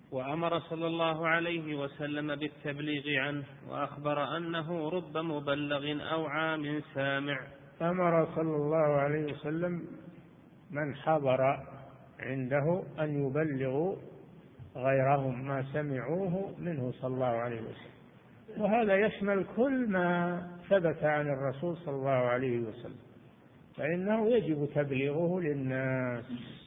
وأمر صلى الله عليه وسلم بالتبليغ عنه، وأخبر أنه رب مبلغ أوعى من سامع. أمر صلى الله عليه وسلم من حضر عنده أن يبلغوا غيرهم ما سمعوه منه صلى الله عليه وسلم، وهذا يشمل كل ما ثبت عن الرسول صلى الله عليه وسلم، فإنه يجب تبليغه للناس.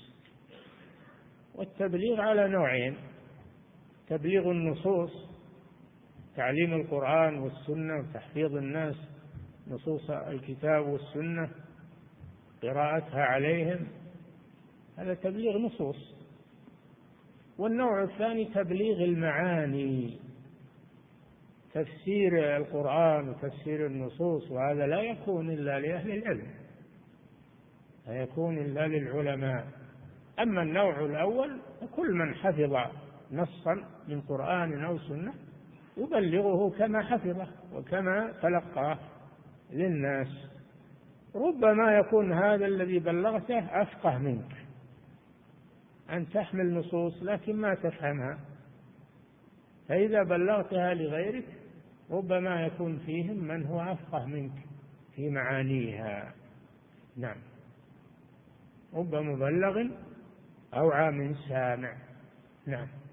والتبليغ على نوعين: تبليغ النصوص، تعليم القرآن والسنة وتحفيظ الناس نصوص الكتاب والسنة، قراءتها عليهم، هذا تبليغ نصوص. والنوع الثاني تبليغ المعاني، تفسير القرآن وتفسير النصوص، وهذا لا يكون إلا لأهل العلم، لا يكون إلا للعلماء. أما النوع الأول كل من حفظ نصا من قرآن أو سنة يبلغه كما حفظه وكما تلقاه للناس. ربما يكون هذا الذي بلغته أفقه منك، أن تحمل نصوص لكن ما تفهمها، فإذا بلغتها لغيرك ربما يكون فيهم من هو أفقه منك في معانيها. نعم، رب مبلغ أوعى من سامع. نعم.